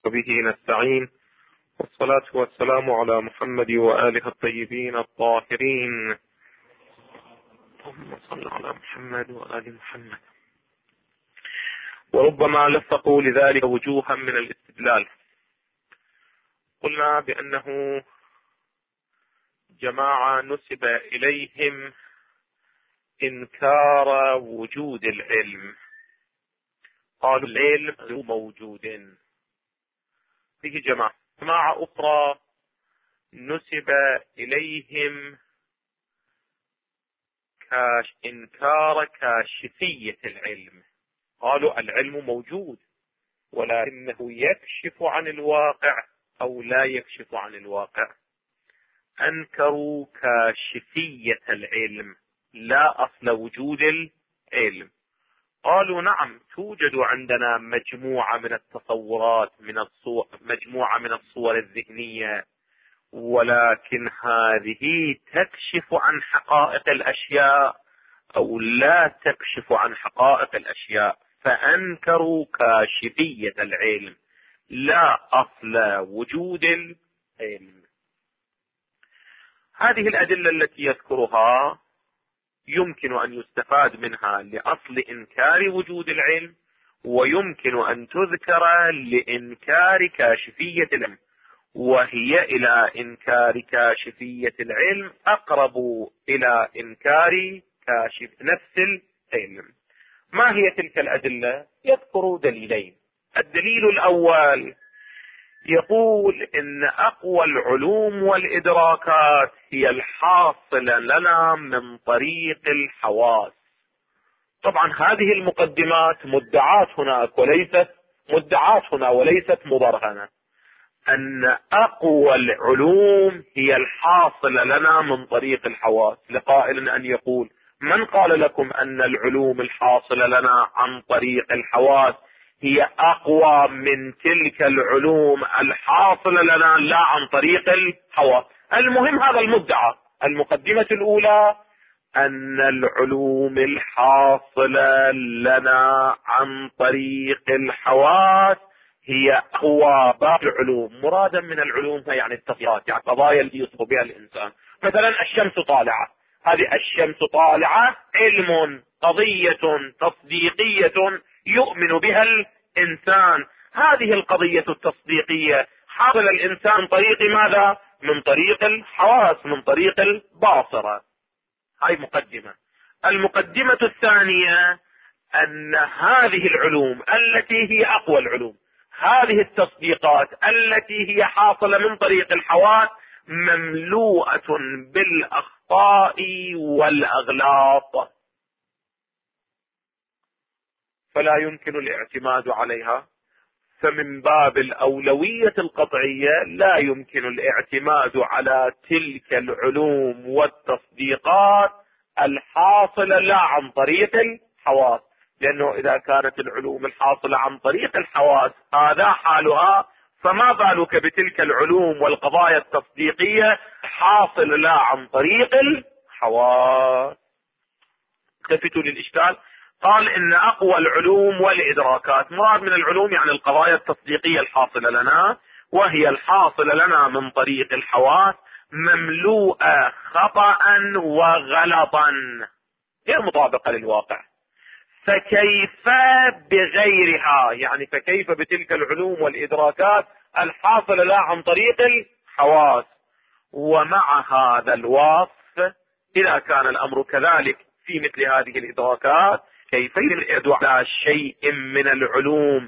وبه نستعين، والصلاة والسلام على محمد وآله الطيبين الطاهرين. اللهم صل على محمد وآل محمد. وربما لفقوا لذلك وجوها من الاستدلال. قلنا بأنه جماعة نسب إليهم إنكار وجود العلم، قالوا العلم غير موجود. فيه جماعة أخرى نسب إليهم إنكار كاشفية العلم، قالوا العلم موجود ولكنه يكشف عن الواقع أو لا يكشف عن الواقع. أنكروا كاشفية العلم لا أصل وجود العلم. قالوا نعم، توجد عندنا مجموعة من التصورات، مجموعة من الصور الذهنية، ولكن هذه تكشف عن حقائق الأشياء أو لا تكشف عن حقائق الأشياء، فأنكروا كاشفية العلم لا أصل وجود العلم. هذه الأدلة التي يذكرها يمكن أن يستفاد منها لأصل إنكار وجود العلم، ويمكن أن تذكر لإنكار كاشفية العلم، وهي إلى إنكار كاشفية العلم أقرب إلى إنكار كاشف نفس العلم. ما هي تلك الأدلة؟ يذكر دليلين. الدليل الأول يقول إن أقوى العلوم والإدراكات هي الحاصلة لنا من طريق الحواس. طبعا هذه المقدمات مدعاة هناك وليست مبرهنة. أن أقوى العلوم هي الحاصلة لنا من طريق الحواس. لقائل أن يقول: من قال لكم أن العلوم الحاصلة لنا عن طريق الحواس هي أقوى من تلك العلوم الحاصلة لنا لا عن طريق الحواس؟ المهم هذا المدعى. المقدمة الأولى أن العلوم الحاصلة لنا عن طريق الحواس هي أقوى باقي العلوم. مرادا من العلوم يعني التصديقات، يعني قضايا اللي يصف بها الإنسان. مثلا الشمس طالعة، هذه الشمس طالعة علم، قضية تصديقية يؤمن بها الإنسان. هذه القضية التصديقية حاصل الإنسان من طريق ماذا؟ من طريق الحواس، من طريق الباصرة. هاي مقدمة. المقدمة الثانية أن هذه العلوم التي هي أقوى العلوم، هذه التصديقات التي هي حاصلة من طريق الحواس مملوءة بالأخطاء والأغلاط، فلا يمكن الاعتماد عليها. فمن باب الأولوية القطعية لا يمكن الاعتماد على تلك العلوم والتصديقات الحاصلة لا عن طريق الحواس، لأنه إذا كانت العلوم الحاصلة عن طريق الحواس هذا حالها، فما بالك بتلك العلوم والقضايا التصديقية حاصلة لا عن طريق الحواس. التفتوا للإشكال. قال إن أقوى العلوم والإدراكات، مراد من العلوم يعني القضايا التصديقية الحاصلة لنا، وهي الحاصلة لنا من طريق الحواس مملوءة خطأ وغلطا غير مطابقة للواقع. فكيف بغيرها؟ يعني فكيف بتلك العلوم والإدراكات الحاصلة لا عن طريق الحواس؟ ومع هذا الوصف، إذا كان الأمر كذلك في مثل هذه الإدراكات، كيف يدعو على شيء من العلوم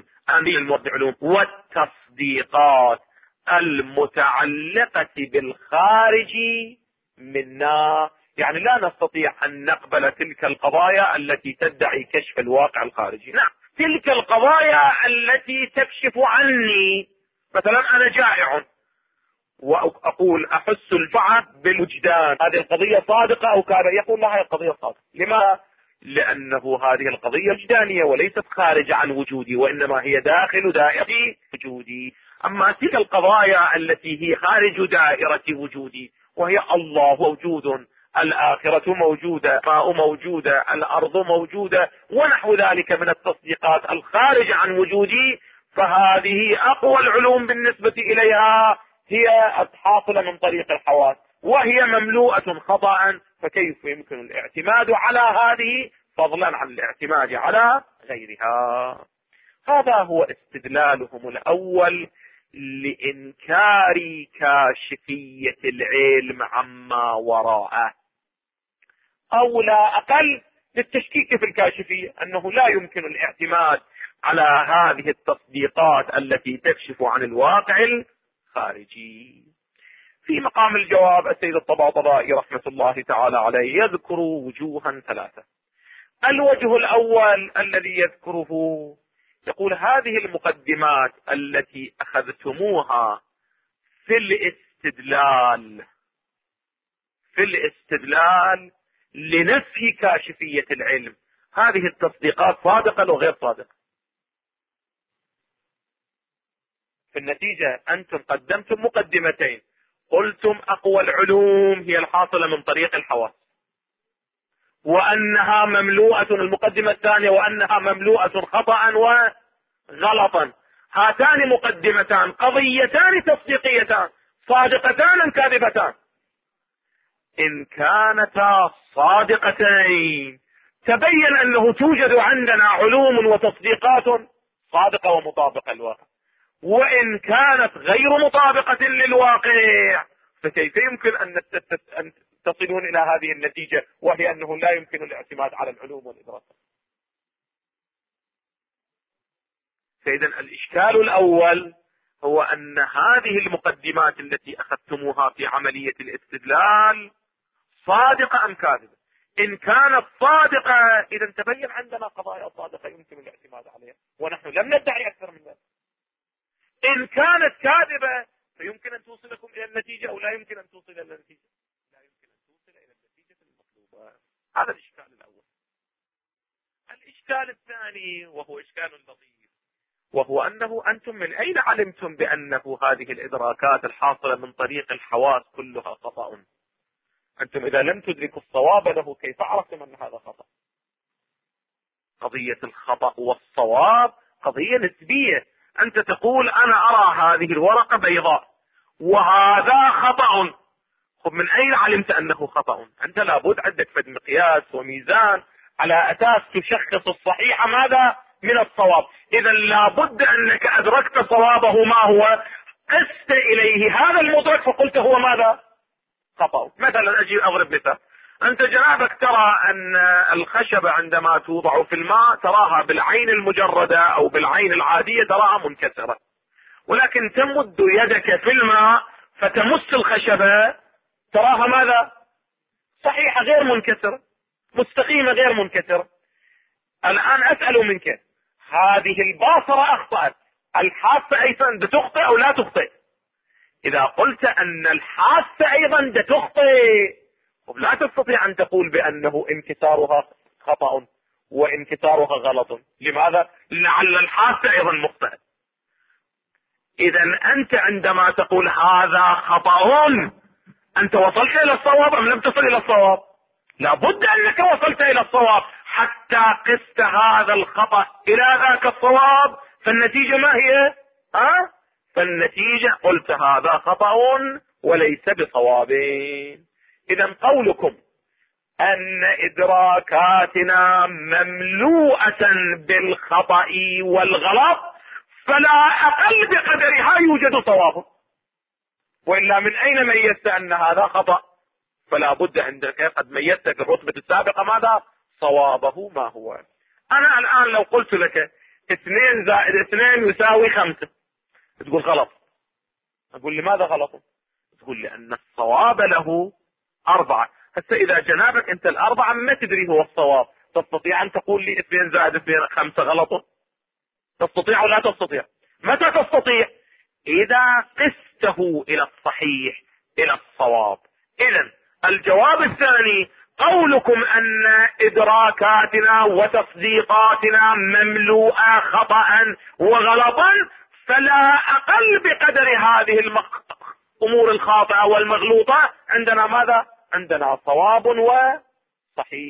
والتصديقات المتعلقة بالخارج منا؟ يعني لا نستطيع أن نقبل تلك القضايا التي تدعي كشف الواقع الخارجي. نعم، تلك القضايا التي تكشف عني. مثلا أنا جائع وأقول أحس الجوع بالوجدان، هذه القضية صادقة أو كاذبة؟ يقول لا، هذه القضية صادقة. لماذا؟ لأنه هذه القضية وجدانية وليست خارج عن وجودي، وإنما هي داخل دائرة وجودي. أما تلك القضايا التي هي خارج دائرة وجودي، وهي الله موجود، الآخرة موجودة، الماء موجودة، الأرض موجودة، ونحو ذلك من التصديقات الخارج عن وجودي، فهذه أقوى العلوم بالنسبة إليها هي الحاصلة من طريق الحواس، وهي مملوءة خطأ، فكيف يمكن الاعتماد على هذه فضلا عن الاعتماد على غيرها؟ هذا هو استدلالهم الأول لإنكار كاشفية العلم عما وراءه، أو لا أقل للتشكيك في الكاشفية، أنه لا يمكن الاعتماد على هذه التصديقات التي تكشف عن الواقع الخارجي. في مقام الجواب السيد الطباطبائي رحمة الله تعالى عليه يذكر وجوها ثلاثة. الوجه الأول الذي يذكره يقول: هذه المقدمات التي أخذتموها في الاستدلال لنفي كاشفية العلم، هذه التصديقات صادقة وغير صادقة. في النتيجة أنتم قدمتم مقدمتين، قلتم أقوى العلوم هي الحاصلة من طريق الحواس، وأنها مملوءة، المقدمة الثانية، وأنها مملوءة خطأ وغلطا. هاتان مقدمتان قضيتان تصديقيتان صادقتان أم كاذبتان؟ إن كانتا صادقتين تبين أنه توجد عندنا علوم وتصديقات صادقة ومطابقة للواقع، وإن كانت غير مطابقة للواقع فكيف يمكن أن تصلون إلى هذه النتيجة، وهي أنه لا يمكن الاعتماد على العلوم والإدراكات؟ فإذا الإشكال الأول هو أن هذه المقدمات التي أخذتموها في عملية الاستدلال صادقة أم كاذبة؟ إن كانت صادقة إذا تبين عندنا قضايا صادقة يمكن الاعتماد عليها، ونحن لم ندعي أكثر من ذلك. إن كانت كاذبة فيمكن أن توصلكم إلى النتيجة أو لا يمكن أن توصل إلى النتيجة، لا يمكن أن توصل إلى النتيجة المطلوبة. هذا الإشكال الأول. الإشكال الثاني وهو إشكال لطيف، وهو أنه أنتم من أين علمتم بأنه هذه الإدراكات الحاصلة من طريق الحواس كلها خطأ؟ أنتم إذا لم تدركوا الصواب له كيف عرفتم أن هذا خطأ؟ قضية الخطأ والصواب قضية نسبية. أنت تقول أنا أرى هذه الورقة بيضاء وهذا خطأ، خب من أين علمت أنه خطأ؟ أنت لابد عندك فد مقياس وميزان على أساس تشخص الصحيح ماذا من الصواب. إذا لابد أنك أدركت صوابه ما هو، قست إليه هذا المدرك فقلت هو ماذا خطأ. مثلا أجي أضرب مثال، أنت جنابك ترى أن الخشبة عندما توضع في الماء تراها بالعين المجردة أو بالعين العادية تراها منكسرة، ولكن تمد يدك في الماء فتمس الخشبة تراها ماذا؟ صحيحة غير منكسرة، مستقيمة غير منكسرة. الآن أسأل منك، هذه الباصرة أخطأت، الحاسة أيضا بتخطئ أو لا تخطئ؟ إذا قلت أن الحاسة أيضا تخطئ لا تستطيع أن تقول بأنه انكسارها خطأ وانكسارها غلط. لماذا؟ لعل الحاسة أيضا مخطئة. إذا أنت عندما تقول هذا خطأ أنت وصلت إلى الصواب أم لم تصل إلى الصواب؟ لابد أنك وصلت إلى الصواب حتى قست هذا الخطأ إلى ذاك الصواب، فالنتيجة ما هي؟ فالنتيجة قلت هذا خطأ وليس بصواب. إذا قولكم أن إدراكاتنا مملوءة بالخطأ والغلط فلا أقل بقدرها يوجد صواب، وإلا من أين ميزت أن هذا خطأ؟ فلا بد عندك قد ميزت في الرتبة السابقة ماذا صوابه ما هو. أنا الآن لو قلت لك 2 زائد 2 يساوي 5 تقول غلط، أقول لماذا غلط؟ تقول لأن الصواب له 4. هسه إذا جنابك أنت 4 ما تدري هو الصواب، تستطيع أن تقول لي 2 زائد 2 5 غلط؟ تستطيع ولا تستطيع؟ متى تستطيع؟ إذا قسته إلى الصحيح إلى الصواب. إذن الجواب الثاني قولكم أن إدراكاتنا وتصديقاتنا مملوءة خطأ وغلطا فلا أقل بقدر هذه الأمور الخاطئة والمغلوطة عندنا ماذا؟ عندنا صواب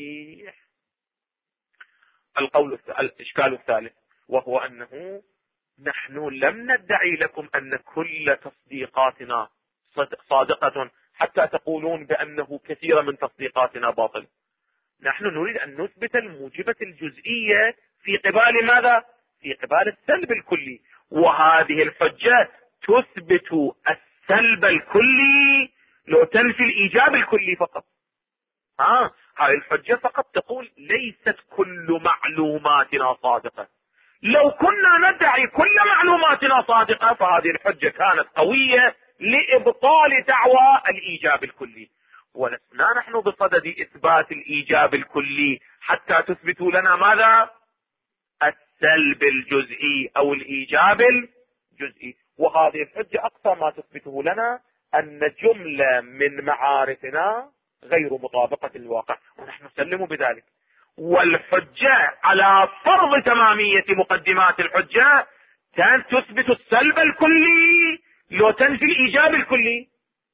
وصحيح. الإشكال الثالث وهو أنه نحن لم ندعي لكم أن كل تصديقاتنا صادقة حتى تقولون بأنه كثير من تصديقاتنا باطل. نحن نريد أن نثبت الموجبة الجزئية في قبال ماذا؟ في قبال السلب الكلي. وهذه الحجة تثبت السلب الكلي لو تنفي الإيجاب الكلي فقط. هذه الحجة فقط تقول ليست كل معلوماتنا صادقة. لو كنا ندعي كل معلوماتنا صادقة فهذه الحجة كانت قوية لإبطال دعوى الإيجاب الكلي. ولسنا نحن بصدد إثبات الإيجاب الكلي حتى تثبتوا لنا ماذا؟ السلب الجزئي أو الإيجاب الجزئي. وهذه الحجة أقصى ما تثبته لنا أن جملة من معارفنا غير مطابقة للواقع، ونحن نسلم بذلك. والحجة على فرض تمامية مقدمات الحجة تثبت السلب الكلي لو تنفي الإيجاب الكلي.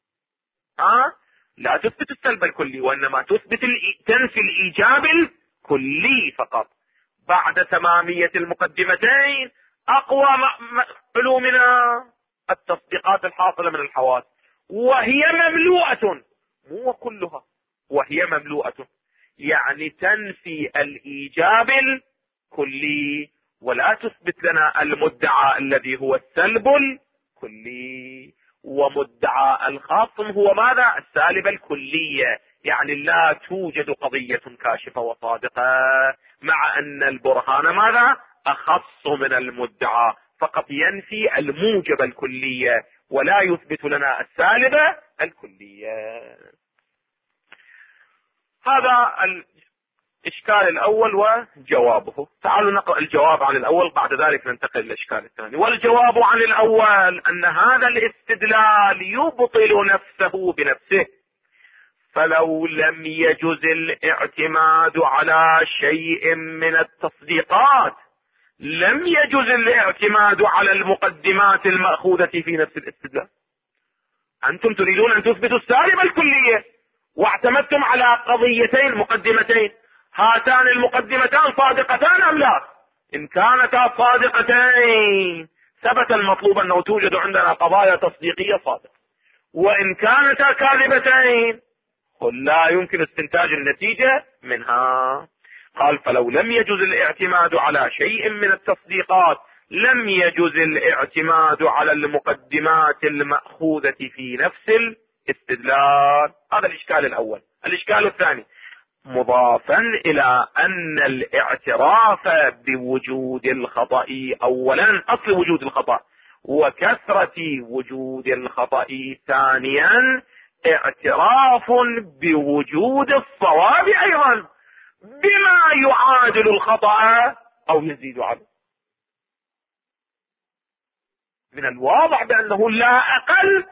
لا تثبت السلب الكلي، وإنما تنفي الإيجاب الكلي فقط. بعد تمامية المقدمتين أقوى علومنا التصديقات الحاصلة من الحواس، وهي مملوءة، مو كلها، وهي مملوءة، يعني تنفي الإيجاب الكلي ولا تثبت لنا المدعى الذي هو السلب الكلي. ومدعى الخاصم هو ماذا؟ السالب الكلية، يعني لا توجد قضية كاشفة وصادقة، مع أن البرهان ماذا؟ أخص من المدعى، فقط ينفي الموجب الكلية ولا يثبت لنا السالبة الكلية. هذا الإشكال الأول وجوابه. تعالوا نقرأ الجواب عن الأول، بعد ذلك ننتقل للإشكال الثاني. والجواب عن الأول أن هذا الاستدلال يبطل نفسه بنفسه، فلو لم يجز الاعتماد على شيء من التصديقات لم يجز الاعتماد على المقدمات المأخوذة في نفس الاستدلال. أنتم تريدون أن تثبتوا السالبة الكلية واعتمدتم على قضيتين مقدمتين، هاتان المقدمتان صادقتان أم لا؟ إن كانتا صادقتين ثبت المطلوب أنه توجد عندنا قضايا تصديقية صادقة، وإن كانتا كاذبتين لا يمكن استنتاج النتيجة منها. قال فلو لم يجز الاعتماد على شيء من التصديقات لم يجز الاعتماد على المقدمات المأخوذة في نفس الاستدلال. هذا الإشكال الأول. الإشكال الثاني مضافا إلى أن الاعتراف بوجود الخطأ، أولا أصل وجود الخطأ وكثرة وجود الخطأ، ثانيا اعتراف بوجود الصواب أيضا بما يعادل الخطأ أو يزيد عنه. من الواضح بأنه لا أقل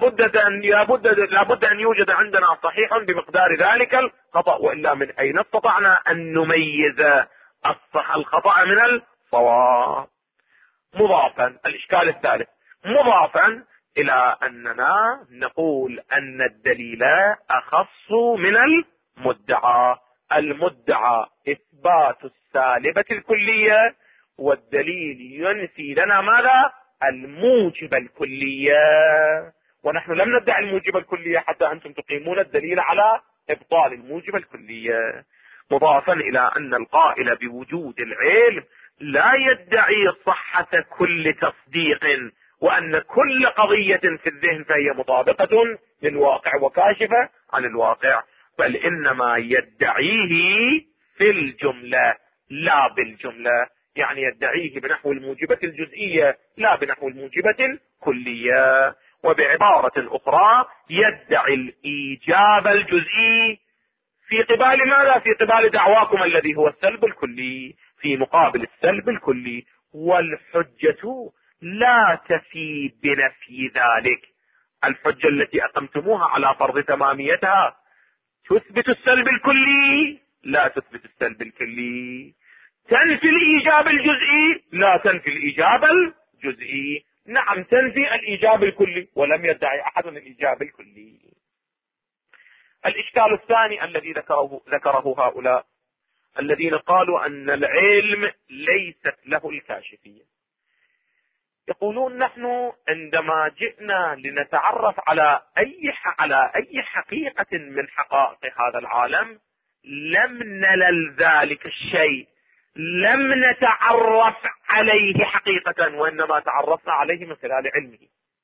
لابد أن يوجد عندنا صحيح بمقدار ذلك الخطأ، وإلا من أين استطعنا أن نميز الخطأ من الصواب؟ مضافا. الإشكال الثالث مضافا إلى أننا نقول أن الدليل أخص من المدعى. المدعى إثبات السالبة الكلية، والدليل ينفي لنا ماذا؟ الموجب الكلية، ونحن لم ندعي الموجب الكلية حتى أنتم تقيمون الدليل على إبطال الموجب الكلية. مضافا إلى أن القائل بوجود العلم لا يدعي صحة كل تصديق، وأن كل قضية في الذهن فهي مطابقة للواقع وكاشفة عن الواقع، بل إنما يدعيه في الجملة لا بالجملة، يعني يدعيه بنحو الموجبة الجزئية لا بنحو الموجبة الكلية. وبعبارة أخرى يدعي الإيجاب الجزئي في قبال ماذا؟ في قبال دعواكم الذي هو السلب الكلي، في مقابل السلب الكلي. والحجة لا تفي بنفي ذلك. الحجة التي أقمتموها على فرض تماميتها تثبت السلب الكلي لا تثبت السلب الكلي، تنفي الإيجاب الجزئي لا تنفي الإيجاب الجزئي. نعم تنفي الإيجاب الكلي، ولم يدعي أحد الإيجاب الكلي. الإشكال الثاني الذي ذكره هؤلاء الذين قالوا أن العلم ليست له الكاشفية. يقولون نحن عندما جئنا لنتعرف على أي حقيقة من حقائق هذا العالم لم نلل ذلك الشيء، لم نتعرف عليه حقيقة، وإنما تعرفنا عليه من خلال علمه.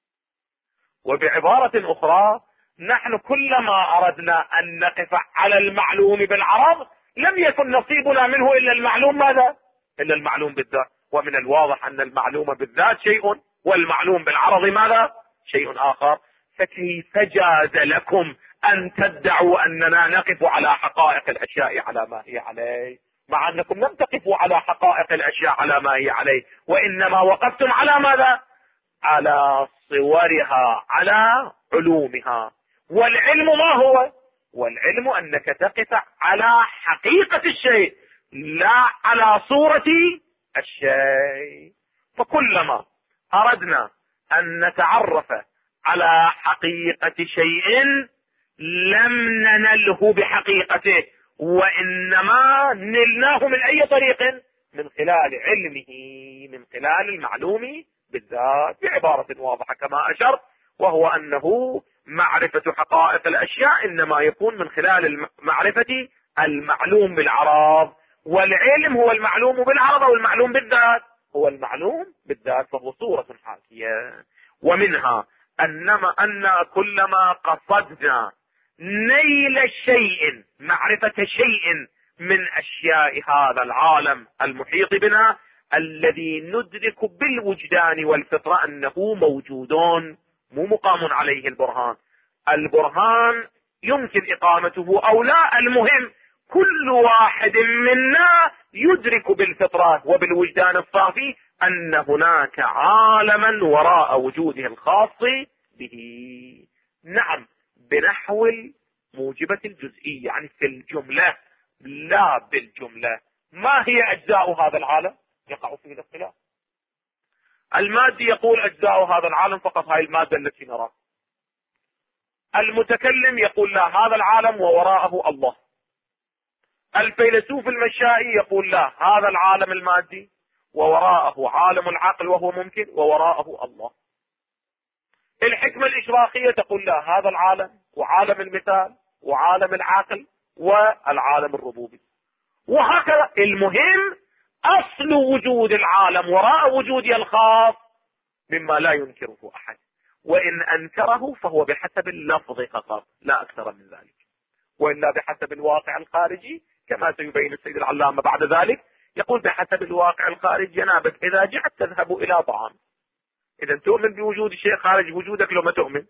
وبعبارة أخرى، نحن كلما أردنا أن نقف على المعلوم بالعرض لم يكن نصيبنا منه إلا المعلوم ماذا؟ إلا المعلوم بالذات. ومن الواضح أن المعلوم بالذات شيء والمعلوم بالعرض ماذا؟ شيء آخر. فكيف جاز لكم أن تدعوا أننا نقف على حقائق الأشياء على ما هي عليه، مع أنكم لم تقفوا على حقائق الأشياء على ما هي عليه، وإنما وقفتم على ماذا؟ على صورها، على علومها. والعلم ما هو؟ والعلم أنك تقف على حقيقة الشيء لا على صورة الشيء. فكلما أردنا أن نتعرف على حقيقة شيء لم ننله بحقيقته، وإنما نلناه من أي طريق؟ من خلال علمه، من خلال المعلوم بالذات. بعبارة واضحة كما أشرت، وهو أنه معرفة حقائق الأشياء إنما يكون من خلال معرفة المعلوم بالعرض، والعلم هو المعلوم بالعرض، أو المعلوم بالذات هو المعلوم بالذات، فهو صورة حاكية. ومنها أن كلما قصدنا نيل شيء، معرفة شيء من أشياء هذا العالم المحيط بنا الذي ندرك بالوجدان والفطرة أنه موجودون، مو مقام عليه البرهان. البرهان يمكن إقامته أو لا، المهم كل واحد منا يدرك بالفطرة وبالوجدان الصافي أن هناك عالما وراء وجوده الخاص به. نعم، بنحو موجبة الجزئية، يعني في الجملة لا بالجملة. ما هي أجزاء هذا العالم؟ يقع فيه الاختلاف. المادي يقول أجزاء هذا العالم فقط هاي المادة التي نراها. المتكلم يقول لا، هذا العالم ووراءه الله. الفيلسوف المشائي يقول لا، هذا العالم المادي ووراءه عالم العقل وهو ممكن، ووراءه الله. الحكمة الإشراقية تقول لا، هذا العالم وعالم المثال وعالم العقل والعالم الربوبي، وهكذا. المهم أصل وجود العالم وراء وجودي الخاص مما لا ينكره أحد، وإن أنكره فهو بحسب اللفظ فقط لا أكثر من ذلك، وإلا بحسب الواقع الخارجي كما سيبين السيد العلامة بعد ذلك. يقول بحسب الواقع الخارجي ينابك إذا جعت تذهب إلى طعام، إذا تؤمن بوجود شيء خارج وجودك لو ما تؤمن،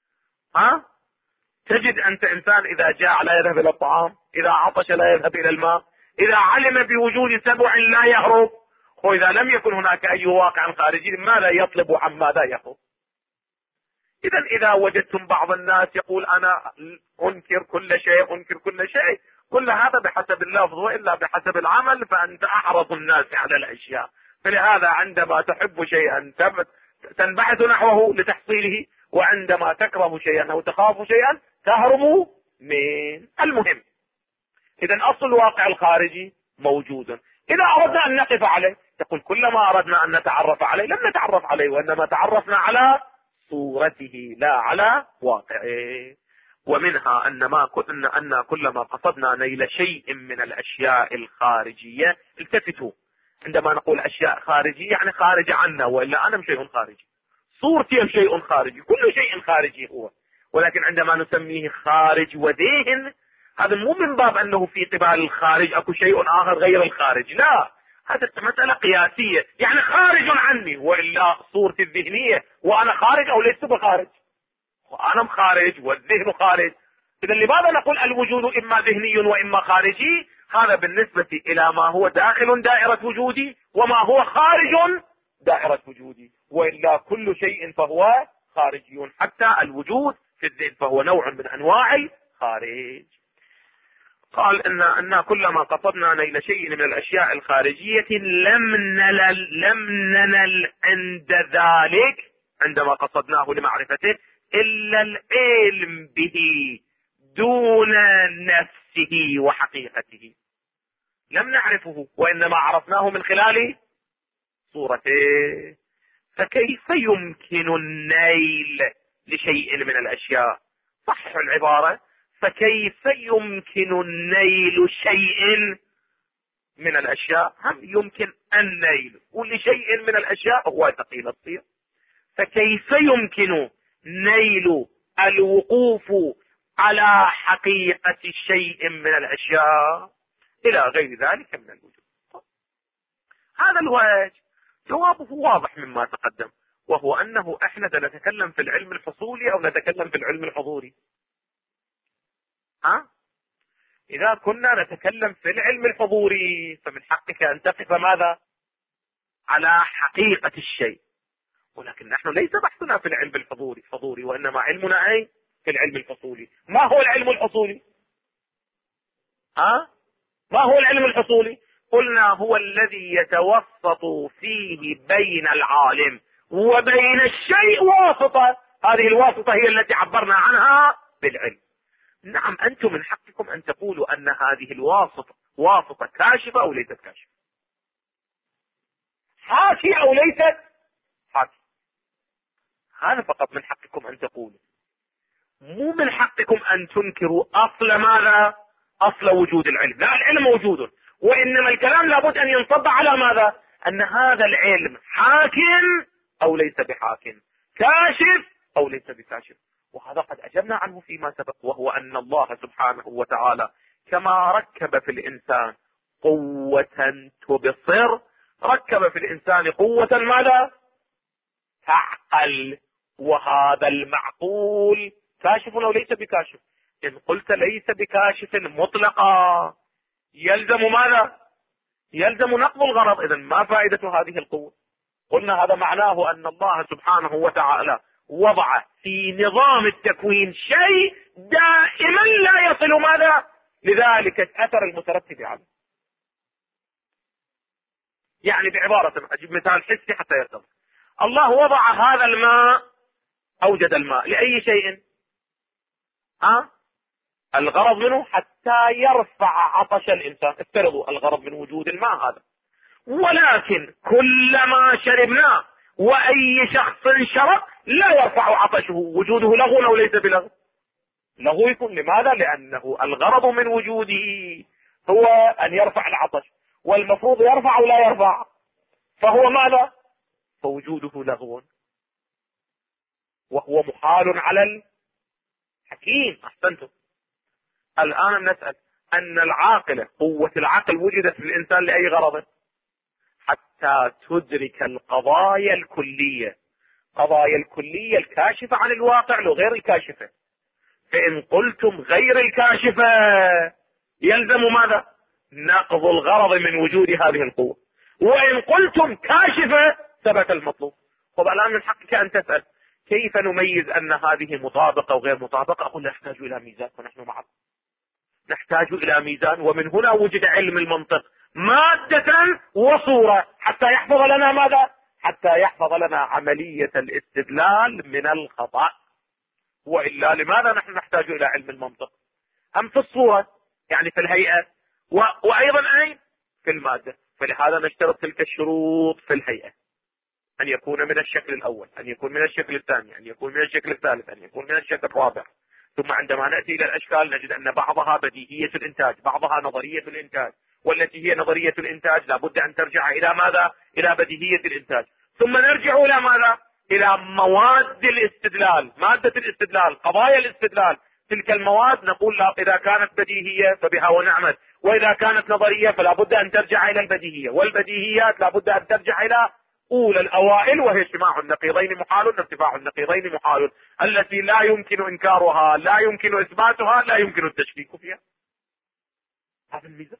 تجد أنت إنسان إذا جاع لا يذهب إلى الطعام، إذا عطش لا يذهب إلى الماء، إذا علم بوجود سبع لا يهرب. وإذا لم يكن هناك أي واقع خارجي ما لا يطلب عما لا يهرب. إذا وجدتم بعض الناس يقول أنا أنكر كل شيء، كل هذا بحسب اللفظ، وإلا بحسب العمل فأنت أحرص الناس على الأشياء. فلهذا عندما تحب شيئا تنبحث نحوه لتحصيله، وعندما تكره شيئا أو تخاف شيئا تهرب من. المهم إذا أصل الواقع الخارجي موجود. إذا أردنا أن نقف عليه تقول كلما أردنا أن نتعرف عليه لم نتعرف عليه، وإنما تعرفنا على صورته لا على واقعه. ومنها أن كلما قصدنا نيل شيء من الأشياء الخارجية، التفتوا، عندما نقول أشياء خارجية يعني خارج عنا، وإلا أنا شيء خارجي، صورتي شيء خارجي، كل شيء خارجي هو. ولكن عندما نسميه خارج وذهن، هذا مو من باب أنه في قبال الخارج أكو شيء آخر غير الخارج، لا، هذه مسألة قياسية، يعني خارج عني، وإلا صورتي الذهنية وأنا خارج أو ليس بخارج، أنا خارج والذهن خارج. إذا لماذا نقول الوجود إما ذهني وإما خارجي؟ هذا بالنسبة إلى ما هو داخل دائرة وجودي وما هو خارج دائرة وجودي، وإلا كل شيء فهو خارجي، حتى الوجود في الذهن فهو نوع من أنواع الخارج. قال أن كلما قصدنا نيل شيء من الأشياء الخارجية لم ننل عند ذلك، عندما قصدناه لمعرفته، إلا العلم به دون نفسه وحقيقته. لم نعرفه وإنما عرفناه من خلال صورته. فكيف يمكن النيل لشيء من الأشياء؟ صحح العبارة، فكيف يمكن النيل شيء من الأشياء؟ هم يمكن النيل، ولشيء من الأشياء هو ثقيل الصيغ. فكيف يمكن نيل الوقوف على حقيقة شيء من الأشياء إلى غير ذلك من الوجود؟ هذا الوجه جوابه واضح مما تقدم، وهو أنه احنا نتكلم في العلم الحصولي أو نتكلم في العلم الحضوري؟ إذا كنا نتكلم في العلم الحضوري فمن حقك أن تقف ماذا؟ على حقيقة الشيء. ولكن نحن ليس بحثنا في العلم الحضوري، وإنما علمنا أي في العلم الحصولي. ما هو العلم الحصولي؟ ما هو العلم الحصولي؟ قلنا هو الذي يتوسط فيه بين العالم وبين الشيء واسطة، هذه الواسطة هي التي عبرنا عنها بالعلم. نعم، أنتم من حقكم أن تقولوا أن هذه الواسطة واسطة كاشفة أو ليست كاشفة، حاكي أو ليست حاكي. هذا فقط من حقكم أن تقولوا، مو من حقكم أن تنكروا أصل ماذا؟ أصل وجود العلم. لا، العلم موجود، وإنما الكلام لابد أن ينصب على ماذا؟ أن هذا العلم حاكم أو ليس بحاكم، كاشف أو ليس بكاشف. وهذا قد أجبنا عنه فيما سبق، وهو أن الله سبحانه وتعالى كما ركب في الإنسان قوة تبصر، ركب في الإنسان قوة ماذا؟ تعقل. وهذا المعقول كاشف أو ليس بكاشف؟ إن قلت ليس بكاشف مطلقا يلزم ماذا؟ يلزم نقض الغرض. إذن ما فائدة هذه القوة؟ قلنا هذا معناه أن الله سبحانه وتعالى وضع في نظام التكوين شيء دائما لا يصل ماذا؟ لذلك الأثر المترتب عليه. يعني بعبارة أجيب مثال حسي حتى يرتضي. الله وضع هذا الماء، أوجد الماء لأي شيء؟ الغرض منه حتى يرفع عطش الإنسان. افترضوا الغرض من وجود الماء هذا، ولكن كلما شربناه وأي شخص شرب لا يرفع عطشه، وجوده لغو أو ليس بلغو؟ لغو يكون. لماذا؟ لأنه الغرض من وجوده هو أن يرفع العطش، والمفروض يرفع أو لا يرفع، فهو ماذا؟ فوجوده لغو، وهو محال على الحكيم. أحسنتم. الآن نسأل أن العاقلة، قوة العقل وجدت في الإنسان لأي غرض؟ حتى تدرك القضايا الكلية، قضايا الكلية الكاشفة عن الواقع وغير الكاشفة. فإن قلتم غير الكاشفة يلزم ماذا؟ نقض الغرض من وجود هذه القوة. وإن قلتم كاشفة ثبت المطلوب. طب الآن من حقك أن تسأل كيف نميز أن هذه مطابقة وغير مطابقة؟ أقول نحتاج إلى ميزان، ونحن معكم نحتاج إلى ميزان. ومن هنا وجد علم المنطق مادة وصورة حتى يحفظ لنا ماذا؟ حتى يحفظ لنا عملية الاستدلال من الخطأ. وإلا لماذا نحن نحتاج إلى علم المنطق؟ أم في الصورة، يعني في الهيئة، وأيضا أين؟ في المادة. فلهذا نشترط تلك الشروط في الهيئة، أن يكون من الشكل الأول، أن يكون من الشكل الثاني، أن يكون من الشكل الثالث، أن يكون من الشكل الرابع. ثم عندما نأتي إلى الأشكال نجد أن بعضها بديهية الإنتاج، بعضها نظرية الإنتاج، والتي هي نظرية الإنتاج لابد أن ترجع إلى ماذا؟ إلى بديهية الإنتاج. ثم نرجع إلى ماذا؟ إلى مواد الاستدلال، مادة الاستدلال، قضايا الاستدلال. تلك المواد نقول لا، إذا كانت بديهية فبها ونعمت، وإذا كانت نظرية فلا بد أن ترجع إلى البديهية، والبديهيات لا بد أن ترجع إلى أولى الأوائل، وهي اجتماع النقيضين محال، ارتفاع النقيضين محال، التي لا يمكن إنكارها، لا يمكن إثباتها، لا يمكن التشكيك فيها. هذا الميزان.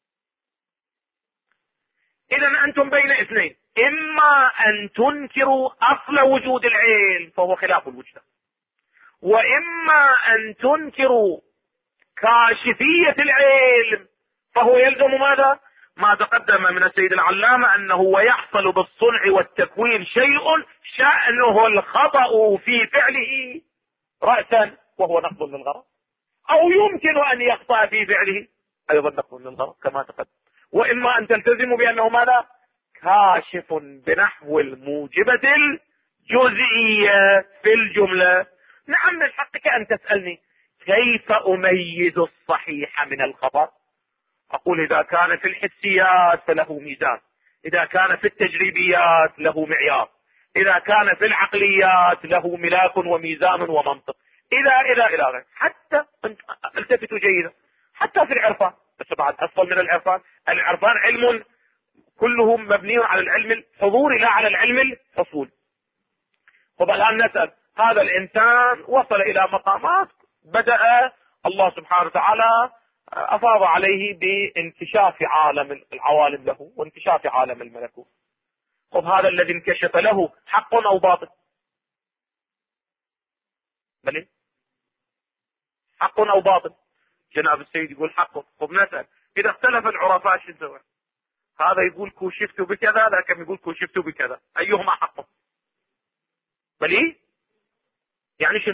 إذا أنتم بين اثنين، إما أن تنكروا أصل وجود العلم فهو خلاف الوجدان، وإما أن تنكروا كاشفية العلم فهو يلزم ماذا؟ ما تقدم من السيد العلامة أنه ويحصل بالصنع والتكوين شيء شأنه الخطأ في فعله رأسا وهو نقض للغرض، أو يمكن أن يخطأ في فعله أيضا نقض للغرض كما تقدم. وإما أن تلتزموا بأنه ماذا؟ كاشف بنحو الموجبة الجزئية في الجملة. نعم من حقك أن تسألني كيف أميز الصحيح من الخطأ. أقول إذا كان في الحسيات فله ميزان، إذا كان في التجريبيات له معيار، إذا كان في العقليات له ملاك وميزان ومنطق، إلى غير. حتى التفتوا جيدا، حتى في العرفان، بس بعد أفضل من العرفان. العرفان علم كله مبني على العلم الحضوري لا على العلم الحصول. طب الآن نسأل، هذا الإنسان وصل إلى مقامات بدأ الله سبحانه وتعالى أفاض عليه بانكشاف عالم العوالم له وانكشاف عالم الملكوت. طب هذا الذي انكشف له حق أو باطل؟ بل حق أو باطل؟ جناب السيد يقول حق. طب نسأل، إذا اختلف العرفاء شو نسوي؟ هذا يقول كشفت بكذا، ذاك يقول كشفت بكذا، أيهما حق؟ بل يعني شنو؟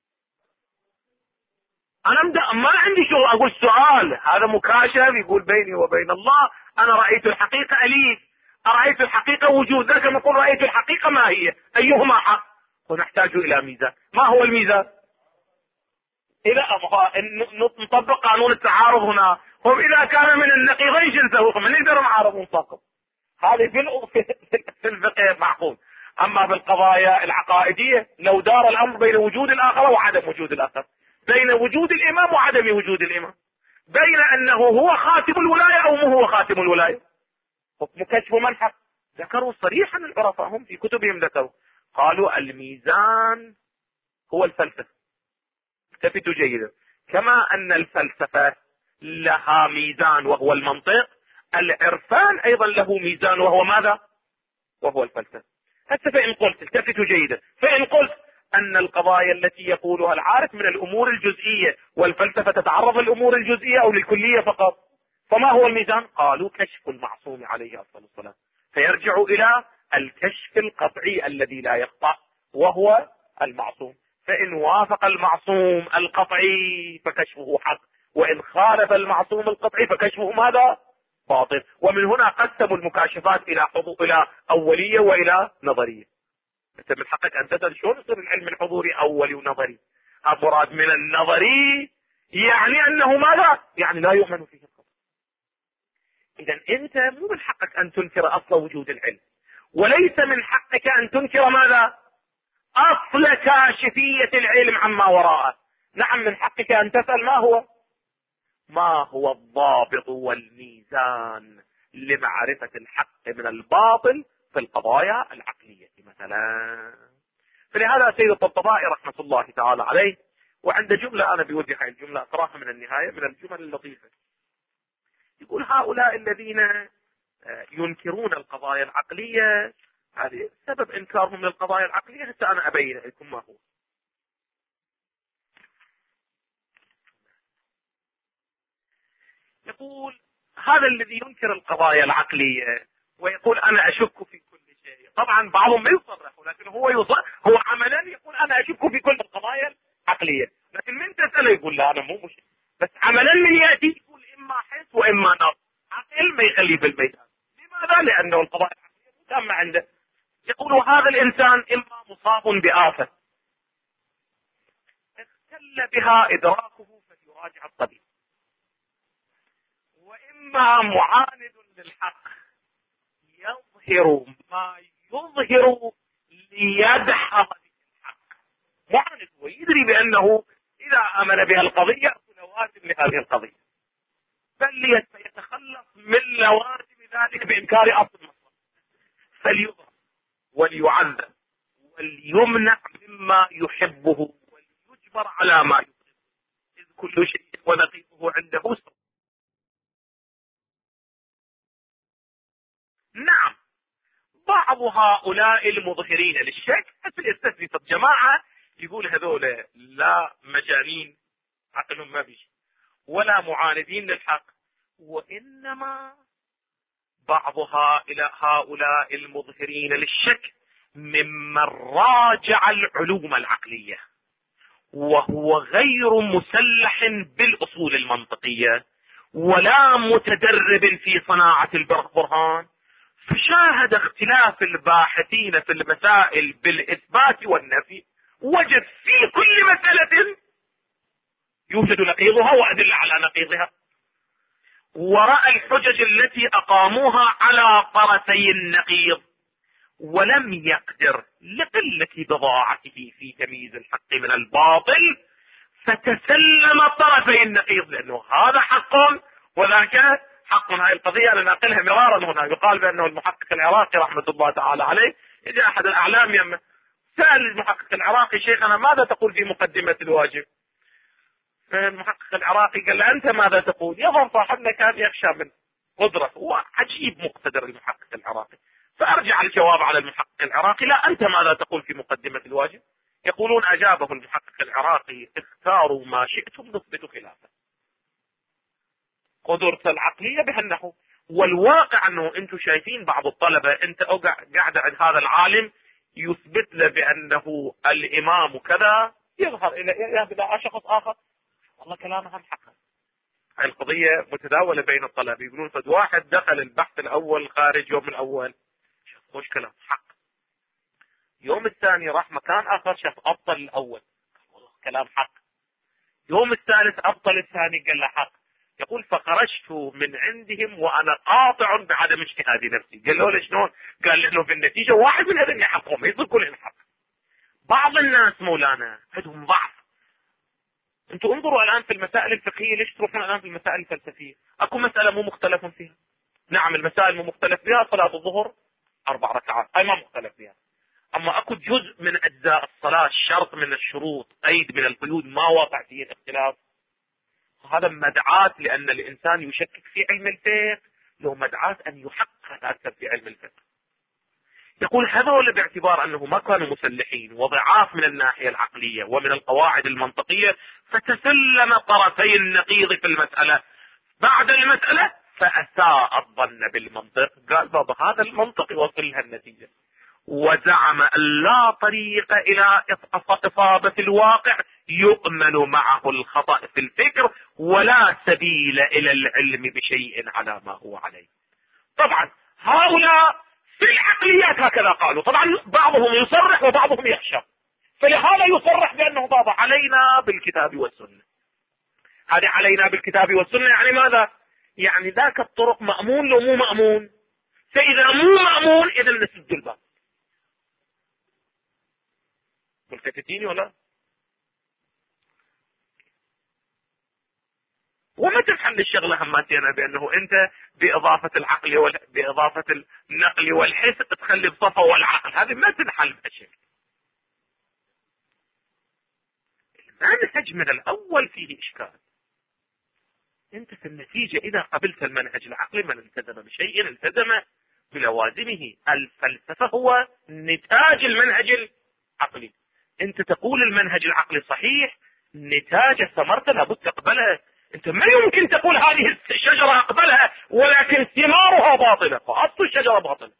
أنا ما عندي شغل أقول سؤال، هذا مكاشف يقول بيني وبين الله، أنا رأيت الحقيقة أليف، رأيت الحقيقة وجود، ذاك يقول رأيت الحقيقة ما هي، أيهما حق؟ ونحتاج إلى ميزان. ما هو الميزان؟ إلى نطبق قانون التعارض هنا. هم إذا كان من النقيضين جنسه من نقدر نعارض ونطبق. هذه في الفقه معقول. أما بالقضايا العقائدية لو دار الأمر بين وجود الآخر وعدم وجود الآخر، بين وجود الإمام وعدم وجود الإمام، بين أنه هو خاتم الولاية أو مو هو خاتم الولاية، حكم كشف من حق. ذكروا صريحا العرفاء هم في كتبهم، ذكروا قالوا الميزان هو الفلسفة. التفتوا جيدا، كما أن الفلسفة لها ميزان وهو المنطق، العرفان أيضا له ميزان وهو ماذا؟ وهو الفلسفة. حتى فإن قلت، التفتوا جيدا، فإن قلت أن القضايا التي يقولها العارف من الأمور الجزئية والفلسفة تتعرض للأمور الجزئية أو للكلية فقط، فما هو الميزان؟ قالوا كشف المعصوم عليه أفضل الصلاة. فيرجع إلى الكشف القطعي الذي لا يخطأ وهو المعصوم. فإن وافق المعصوم القطعي فكشفه حق، وإن خالف المعصوم القطعي فكشفه ماذا؟ باطل. ومن هنا قسموا المكاشفات إلى أولية وإلى نظرية. انت من حقك ان تسأل شلون يصير العلم الحضوري اولي ونظري؟ المراد من النظري يعني انه ماذا؟ يعني لا يؤمن فيه الخطأ. اذا انت مو من حقك ان تنكر اصل وجود العلم، وليس من حقك ان تنكر ماذا؟ اصل كاشفية العلم عما وراءه. نعم من حقك ان تسأل ما هو الضابط والميزان لمعرفة الحق من الباطل في القضايا العقلية مثلا. فلهذا سيد الطبطبائي رحمة الله تعالى عليه، وعند جملة أنا بودي هاي الجملة أقراها من النهاية من الجمل اللطيفة، يقول هؤلاء الذين ينكرون القضايا العقلية، هذه سبب إنكارهم للقضايا العقلية حتى أنا أبين لكم ما هو. يقول هذا الذي ينكر القضايا العقلية ويقول أنا أشك في كل شيء، طبعا بعضهم ما يصرح، ولكن هو عملا يقول أنا أشك في كل القضايا العقلية، لكن من تسأله يقول لا أنا مو مشكلة، بس عملا من يأتي يقول إما حس وإما نظر، عقل ما يخليه في الميدان. لماذا؟ لأنه القضايا العقلية تامة عنده. يقول هذا الإنسان إما مصاب بآفة اختل بها إدراكه فليراجع الطبيب، وإما معاند للحق يظهر ما يظهر ليدحض الحق. معاند ويدري بأنه إذا أمن بها القضية يأخذ لوازم لهذه القضية، بل يتخلص من لوازم ذلك بإنكار أصل المصلحة، فليظهر وليعذب وليمنع مما يحبه وليجبر على ما يبغضه، إذ كل شيء ونقيضه عنده سوء. نعم بعض هؤلاء المظهرين للشك مثل يستثبت الجماعة يقول هذول لا مجانين عقلهم ما بيش ولا معاندين للحق، وإنما بعض هؤلاء المظهرين للشك ممن راجع العلوم العقلية وهو غير مسلح بالأصول المنطقية ولا متدرب في صناعة البرهان، فشاهد اختلاف الباحثين في المسائل بالإثبات والنفي، وجد في كل مسألة يوجد نقيضها وأدلة على نقيضها، ورأى الحجج التي أقاموها على طرفي النقيض، ولم يقدر لقلة بضاعته في تمييز الحق من الباطل، فتسلم طرفي النقيض، لأنه هذا حق وذاك حق. هاي القضية أنا ناقلها مرارا هنا، يقال بأنه المحقق العراقي رحمة الله تعالى عليه إذا أحد الأعلام يم سأل المحقق العراقي: شيخنا ماذا تقول في مقدمة الواجب؟ المحقق العراقي قال له: أنت ماذا تقول؟ يظهر صاحبنا كان يخشى من قدرة، هو عجيب مقتدر المحقق العراقي. فأرجع الجواب على المحقق العراقي: لا، أنت ماذا تقول في مقدمة الواجب؟ يقولون أجابه المحقق العراقي: اختاروا ما شئتم نثبت خلافه. قدرته العقلية بهالنحو. والواقع أنه أنتم شايفين بعض الطلبة أنت قاعد عند هذا العالم يثبت له بأنه الإمام كذا، يظهر إلى شخص آخر والله كلامه هم حقا. هاي القضية متداولة بين الطلبة، يقولون فد واحد دخل البحث الأول خارج يوم الأول خوش كلام حق، يوم الثاني راح مكان آخر شاف أبطل الأول والله كلام حق، يوم الثالث أبطل الثاني قال له حق. يقول: فخرجت من عندهم وأنا قاطع بعدم اجتهاد نفسي. قال له: شلون؟ قال: لأنه في النتيجة واحد من هذول يحقهم، يصير كلهم حق. بعض الناس مولانا عندهم ضعف. انتوا انظروا الآن في المسائل الفقهية، ليش تروحون الآن في المسائل الفلسفية؟ اكو مسألة مو مختلف فيها. نعم المسائل مو مختلف فيها، صلاة الظهر 4 ركعات هاي ما مختلف فيها. اما اكو جزء من اجزاء الصلاة، شرط من الشروط، قيد من القيود ما واقع فيه الاختلاف، هذا مدعاة لأن الإنسان يشكك في علم الفقه، له مدعاة أن يحقق أكثر في علم الفقه. يقول هذول باعتبار أنه ما كانوا مسلحين وضعاف من الناحية العقلية ومن القواعد المنطقية، فتسلم طرفي النقيض في المسألة. بعد المسألة فأساء الظن بالمنطق، قال: بابا هذا المنطق يوصل لها النتيجة، وزعم أن لا طريق إلى إصابة الواقع يؤمن معه الخطأ في الفكر، ولا سبيل إلى العلم بشيء على ما هو عليه. طبعا هؤلاء في العقليات هكذا قالوا، طبعا بعضهم يصرح وبعضهم يخشى، فلهذا يصرح بأنه بابا علينا بالكتاب والسنة. هذه علينا بالكتاب والسنة يعني ماذا؟ يعني ذاك الطرق مأمون لو مو مأمون، فإذا مو مأمون إذا نسد الباب. ملتفتين ولا؟ وما تنحل الشغلة هماتينا بأنه أنت بإضافة العقل بإضافة النقل والحس تخلي بصفة والعقل، هذه ما تنحل بهالشكل. المنهج من الأول فيه إشكال. أنت في النتيجة إذا قبلت المنهج العقلي، من التزم بشيء التزم بلوازمه. الفلسفة هو نتاج المنهج العقلي. أنت تقول المنهج العقلي صحيح، نتاج ثمرته لابد تقبلها. أنت ما يمكن تقول هذه الشجرة أقبلها ولكن ثمارها باطلة، فأصل الشجرة باطلة.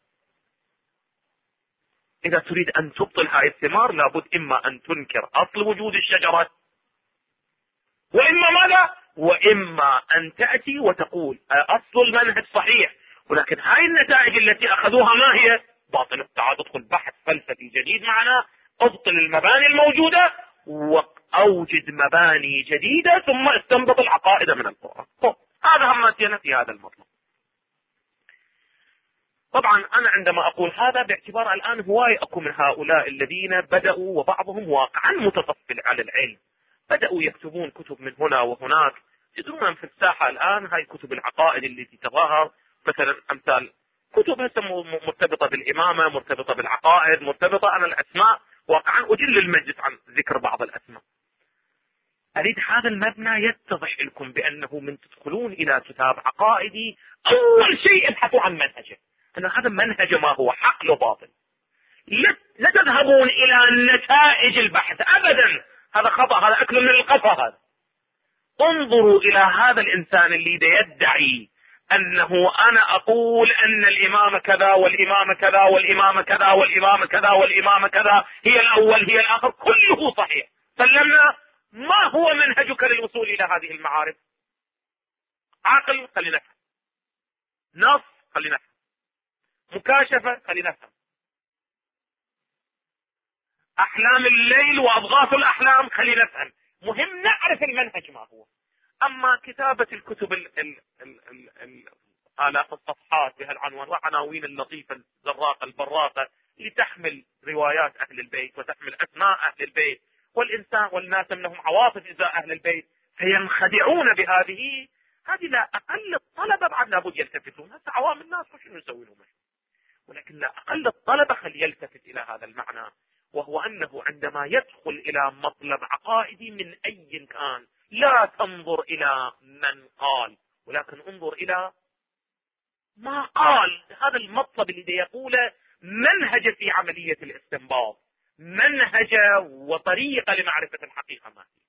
إذا تريد أن تبطل هذه الثمار لابد إما أن تنكر أصل وجود الشجرة، وإما ماذا؟ وإما أن تأتي وتقول أصل المنهج صحيح ولكن هاي النتائج التي أخذوها ما هي؟ باطلة. تعال تدخل بحث فلسفي جديد معنا، ابطل المباني الموجودة وأوجد مباني جديدة ثم استنبط العقائد من القرآن. هذا همتنا في هذا المطلب. طبعا أنا عندما أقول هذا باعتبار الآن هواي أكو من هؤلاء الذين بدأوا وبعضهم واقعا متطفل على العلم، بدأوا يكتبون كتب من هنا وهناك، تدرون في الساحة الآن هاي كتب العقائد التي تظاهر مثلا أمثال كتب مرتبطة بالإمامة، مرتبطة بالعقائد، مرتبطة عن الأسماء. واقعا أجل المجلس عن ذكر بعض الأسماء. أريد هذا المبنى يتضح لكم بأنه من تدخلون إلى كتاب عقائدي أول شيء ابحثوا عن منهجه، أن هذا منهج ما هو حق وباطل. لا تذهبون إلى نتائج البحث أبدا، هذا خطأ، هذا أكل من القفا. هذا انظروا إلى هذا الإنسان اللي يدعي أنه أنا أقول أن الإمام كذا والإمام كذا والإمام كذا والإمام كذا والإمام كذا، هي الأول هي الآخر، كله صحيح. سلمنا. ما هو منهجك للوصول إلى هذه المعارف؟ عقل خلينا نفهم، نص خلينا نفهم، مكاشفة، خلينا نفهم. أحلام الليل وأضغاث الأحلام، خلينا نفهم. مهم نعرف المنهج ما هو. أما كتابة الكتب آلاف الصفحات بهالعنوان وعناوين اللطيفة الزراقة البراقة لتحمل روايات أهل البيت وتحمل أسماء أهل البيت، والإنسان والناس لهم عواطف إزاء أهل البيت فينخدعون بهذه. هذه لا أقل الطلبة بعد لابد يلتفتون. هسه عوام الناس شنو يسوي لهم، ولكن لا أقل الطلبة خل يلتفت إلى هذا المعنى، وهو أنه عندما يدخل إلى مطلب عقائدي من أي كان لا تنظر إلى من قال، ولكن انظر إلى ما قال. هذا المطلب الذي يقوله منهج في عملية الاستنباط، منهج وطريقة لمعرفة الحقيقة ما هي.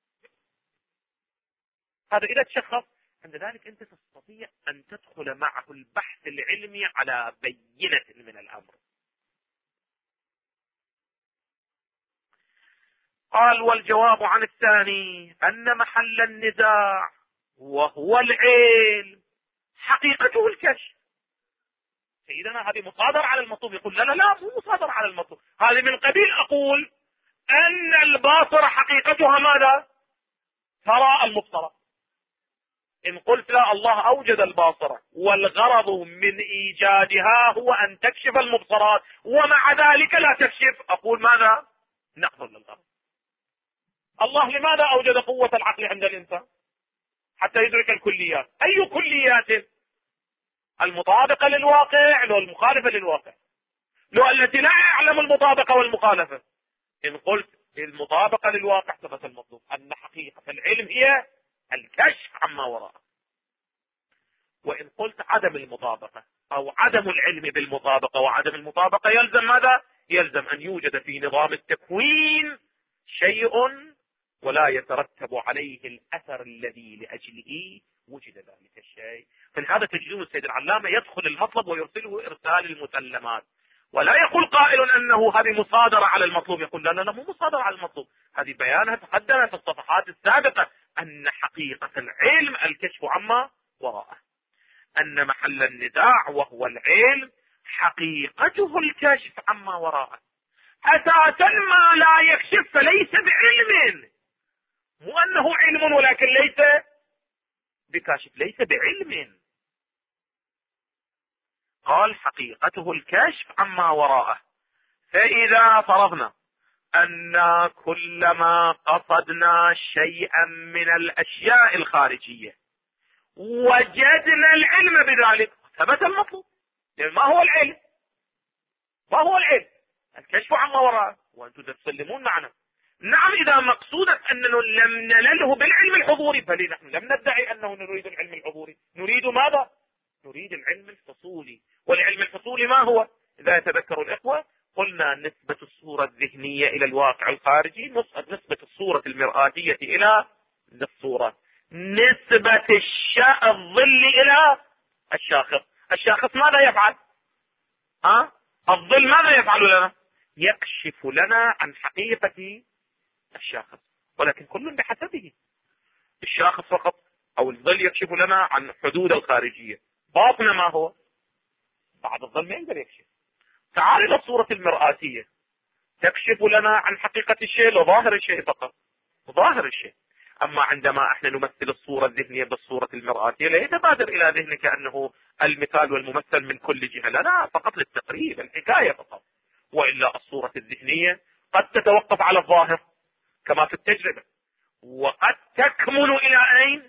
هذا إذا تشخص، عند ذلك أنت تستطيع أن تدخل معه البحث العلمي على بينة من الأمر. قال: والجواب عن الثاني أن محل النزاع وهو العلم حقيقته الكشف. سيدنا هذه مصادرة على المطلوب. يقول لا لا لا، مو مصادرة على المطلوب، هذه من قبيل أقول أن الباصرة حقيقتها ماذا؟ ترى المبصرة. إن قلت لا، الله أوجد الباصرة والغرض من إيجادها هو أن تكشف المبصرات ومع ذلك لا تكشف، أقول ماذا؟ نقض للغرض. الله لماذا أوجد قوة العقل عند الإنسان؟ حتى يدرك الكليات. أي كليات؟ المطابقة للواقع لو المخالفة للواقع، لو التي لا يعلم المطابقة والمخالفة. إن قلت المطابقة للواقع ثبت المطلوب، أن حقيقة العلم هي الكشف عما وراءه. وإن قلت عدم المطابقة أو عدم العلم بالمطابقة وعدم المطابقة، يلزم ماذا؟ يلزم أن يوجد في نظام التكوين شيء ولا يترتب عليه الأثر الذي لأجله وجد ذلك الشيء. من هذا تجدون السيد العلامة يدخل المطلب ويرسله إرسال المسلمات، ولا يقول قائل أنه هذه مصادرة على المطلوب. يقول لا لا لا، مو مصادرة على المطلوب، هذه بيانها تقدم في الصفحات السابقة، أن حقيقة العلم الكشف عما وراءه، أن محل النزاع وهو العلم حقيقته الكشف عما وراءه. أساسا ما لا يكشف فليس بعلم، مو أنه علم ولكن ليس بكاشف، ليس بعلم. قال حقيقته الكشف عما وراءه. فإذا فرضنا أن كلما قصدنا شيئا من الأشياء الخارجية وجدنا العلم بذلك ثبت المطلوب. يعني ما هو العلم؟ ما هو العلم؟ الكشف عما وراءه. وأنتم تسلمون معنا نعم، إذا مقصودك أننا لم ننله بالعلم الحضوري، بل نحن لم ندعي أنه نريد العلم الحضوري، نريد ماذا؟ نريد العلم الفصولي. والعلم الفصولي ما هو؟ إذا يتذكر الإخوة قلنا نسبة الصورة الذهنية إلى الواقع الخارجي، نسبة الصورة المرآتية إلى الصورة، نسبة الظل إلى الشاخص. الشاخص ماذا يفعل؟ الظل ماذا يفعل لنا؟ يكشف لنا عن حقيقة الشاخص، ولكن كل بحسبه. الشاخص فقط أو الظل يكشف لنا عن حدود الخارجية، باطن ما هو؟ بعد الظل ما يقدر يكشف. تعال إلى الصورة المرآتية، تكشف لنا عن حقيقة الشيء وظاهر الشيء فقط، ظاهر الشيء. أما عندما احنا نمثل الصورة الذهنية بالصورة المرآتية لا يتبادر إلى ذهنك أنه المثال والممثل من كل جهة، لا فقط للتقريب، الحكاية فقط. وإلا الصورة الذهنية قد تتوقف على الظاهر كما في التجربة، وقد تكمن إلى أين؟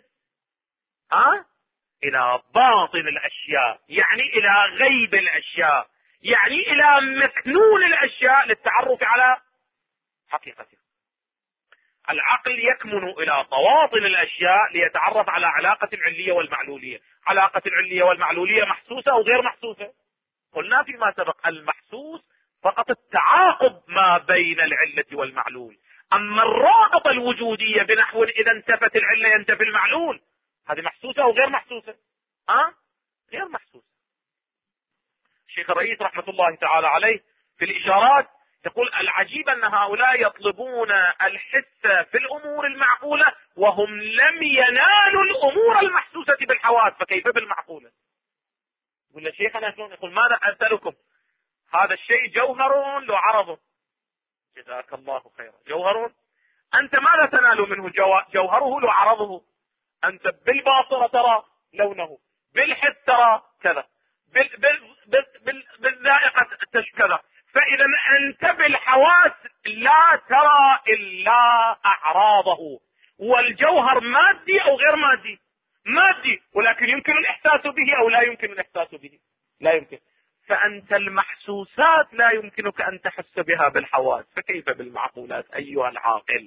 إلى باطن الأشياء، يعني إلى غيب الأشياء، يعني إلى مكنون الأشياء للتعرف على حقيقتها. العقل يكمن إلى بواطن الأشياء ليتعرف على علاقة العلية والمعلولية. علاقة العلية والمعلولية محسوسة أو غير محسوسة؟ قلنا فيما سبق المحسوس فقط التعاقب ما بين العلة والمعلول، أما الرابطة الوجودية بنحو إذا انتفت العلة ينتفي المعلول، هذه محسوسة أو غير محسوسة؟ غير محسوسة. الشيخ الرئيس رحمة الله تعالى عليه في الإشارات يقول العجيب أن هؤلاء يطلبون الحس في الأمور المعقولة وهم لم ينالوا الأمور المحسوسة بالحواس، فكيف بالمعقولة؟ ولا شيخنا شلون؟ يقول ماذا أسألكم؟ هذا الشيء جوهر لو عرض. جزاك الله خيرا. جوهر، أنت ماذا تنال منه؟ جوهره لو عرضه. أنت بالباصرة ترى لونه، بالحس ترى كذا، بالذائقة كذا. فإذا أنت بالحواس لا ترى إلا أعراضه. والجوهر مادي أو غير مادي؟ مادي، ولكن يمكن الإحساس به أو لا يمكن الإحساس به؟ لا يمكن. فأنت المحسوسات لا يمكنك أن تحس بها بالحواس، فكيف بالمعقولات أيها العاقل؟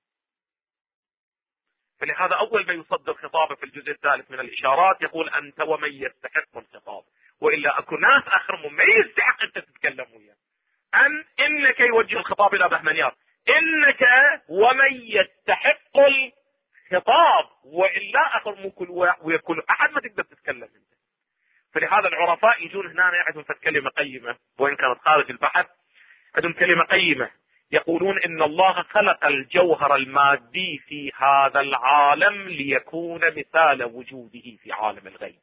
فلهذا أول ما يصدر خطابه في الجزء الثالث من الإشارات يقول أنت ومن يستحق الخطاب، وإلا أكو ناس آخر ما يستحق أنت تتكلم وياه. إنك يوجه الخطاب إلى بهمنيار، إنك ومن يستحق الخطاب، وإلا آخر مو كل أحد ما تقدر تتكلم أنت. فلهذا العرفاء يجون هنا يعرفون كلمة قيمة وإن كانت خارج البحث، عندهم كلمة قيمة. يقولون إن الله خلق الجوهر المادي في هذا العالم ليكون مثال وجوده في عالم الغيب.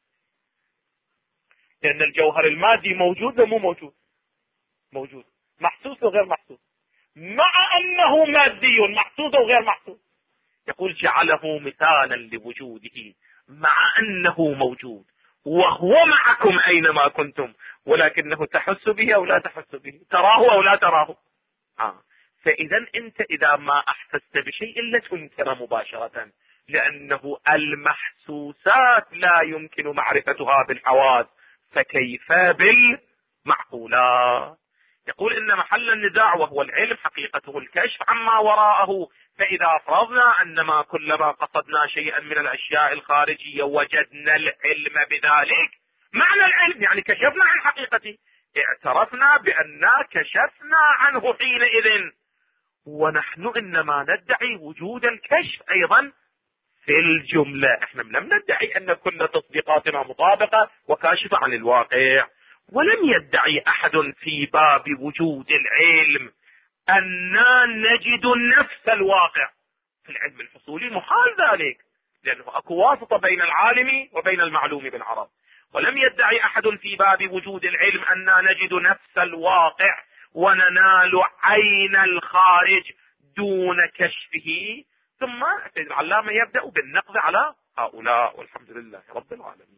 لأن الجوهر المادي موجود ومو موجود؟ موجود، محسوس وغير محسوس، مع أنه مادي محسوس وغير محسوس. يقول جعله مثالا لوجوده مع أنه موجود، وهو معكم أينما كنتم، ولكنه تحس به أو لا تحس به، تراه أو لا تراه. فإذا أنت إذا ما أحسست بشيء إلا تنكر مباشرة، لأنه المحسوسات لا يمكن معرفتها بالحواس، فكيف بالمعقولات؟ يقول إن محل النزاع وهو العلم حقيقته الكشف عما وراءه. فإذا فرضنا أنما كلما قصدنا شيئا من الأشياء الخارجية وجدنا العلم بذلك، معنى العلم يعني كشفنا عن حقيقته، اعترفنا بأننا كشفنا عنه حينئذ. ونحن إنما ندعي وجود الكشف أيضا في الجملة. احنا لم ندعي أن كل تصديقاتنا مطابقة وكاشفة عن الواقع. ولم يدعي أحد في باب وجود العلم أننا نجد نفس الواقع. في العلم الحصولي محال ذلك، لأنه أكو واسطة بين العالم وبين المعلوم بالعرب. ولم يدعي أحد في باب وجود العلم أننا نجد نفس الواقع وننال عين الخارج دون كشفه. ثم العلامة يبدأ بالنقد على هؤلاء، والحمد لله رب العالمين.